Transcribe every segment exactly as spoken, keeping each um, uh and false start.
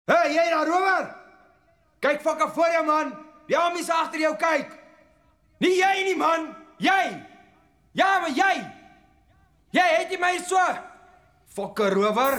Hey, jy daar, rower! Kyk fucking voor jou, man! Die amies agter jou kyk! Nie jy nie, man! Jy! Ja, maar jy! Jy het jy my so! Fucking rower!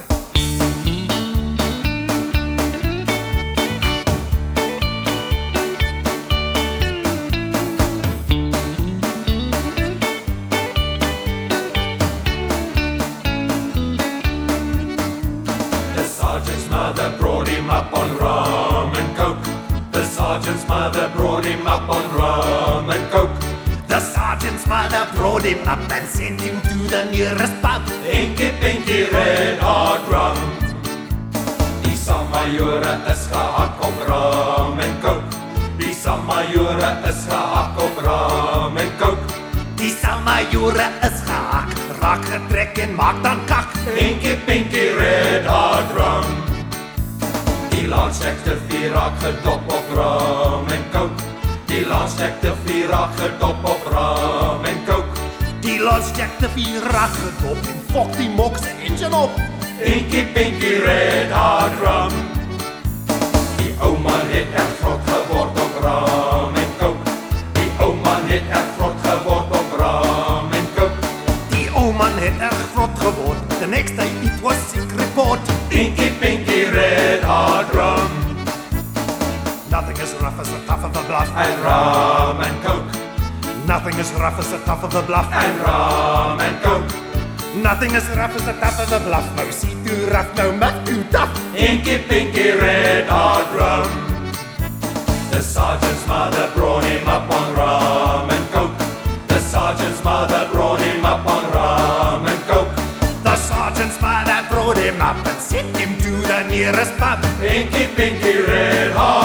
Sergeant's mother brought him up on rum and coke. The sergeant's mother brought him up on rum and coke. The sergeant's mother brought him up and sent him to the nearest pub. Enkie pinkie red hot rum. Die samajore is gehak op rum en coke. Die samajore is gehak op rum en coke. Die samajore is gehak, raak getrek en maak dan kak. Enkie pinkie red hot rum. Die landsekte vier raak gedop op rum en coke. Die landsekte vier raak gedop op rum en coke. Die losjek te vier raak gedop en fok die mok se engine op. Enkie pinkie red hot rum. Die ou man het echt vrot geword op rum en coke. Die ou man het echt vrot geword op rum en coke. Die ou man het erg vrot geword. The next day it was sick report. Enkie pinkie red hot rum. Nothing is rough as the tough of a bluff. And rum and coke. Nothing is rough as the tough of a bluff. And rum and coke. Nothing is rough as the tough of a bluff. Nou see too rough, nou muck too tough. Enkie pinkie red hot rum. The sergeant's mother brought him up on rum and coke. The sergeant's mother brought him up on rum and coke. The sergeant's mother brought him up and sent him to the nearest pub. Enkie pinkie red hot